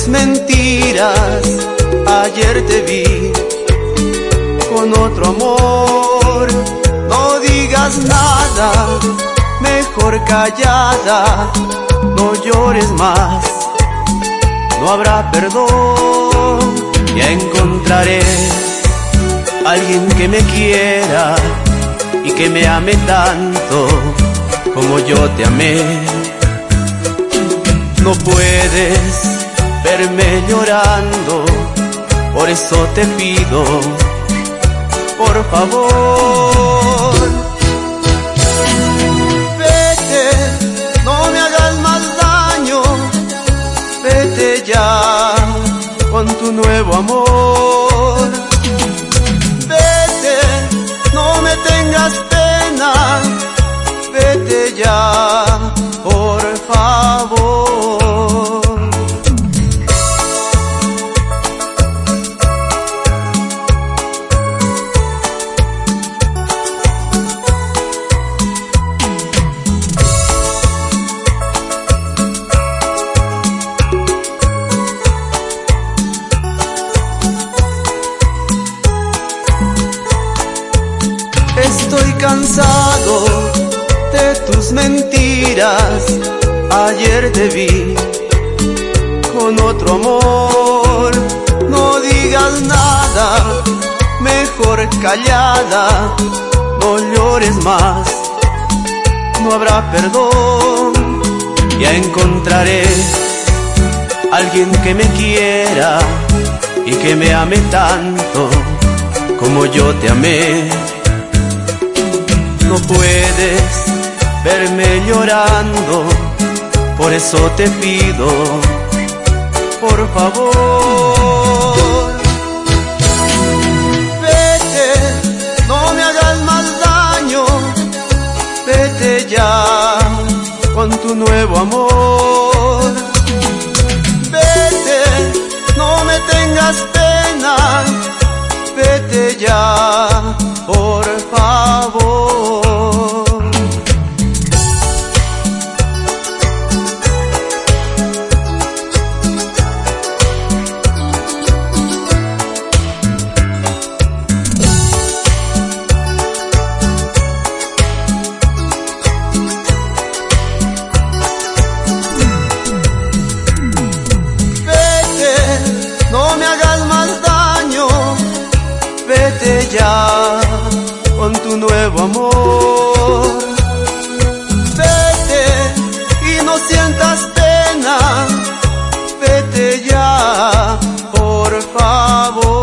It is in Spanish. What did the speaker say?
mentiras, ayer te vi con otro amor. No digas nada, mejor callada, no llores más, no habrá perdón. Ya encontraré alguien que me quiera y que me ame tanto como yo te amé. No puedes verme llorando, por eso te pido, por favor, vete, no me hagas más daño, vete ya con tu nuevo amor. Vete, no me tengas pena, vete ya, por favor. Estoy cansado de tus mentiras, ayer te vi con otro amor. No digas nada, mejor callada, no llores más, no habrá perdón. Ya encontraré alguien que me quiera y que me ame tanto como yo te amé. No puedes verme llorando, por eso te pido, por favor, vete, no me hagas más daño, vete ya con tu nuevo amor. Vete, no me tengas pena, vete ya, por favor. No me hagas más daño, vete ya con tu nuevo amor. Vete y no sientas pena, vete ya, por favor.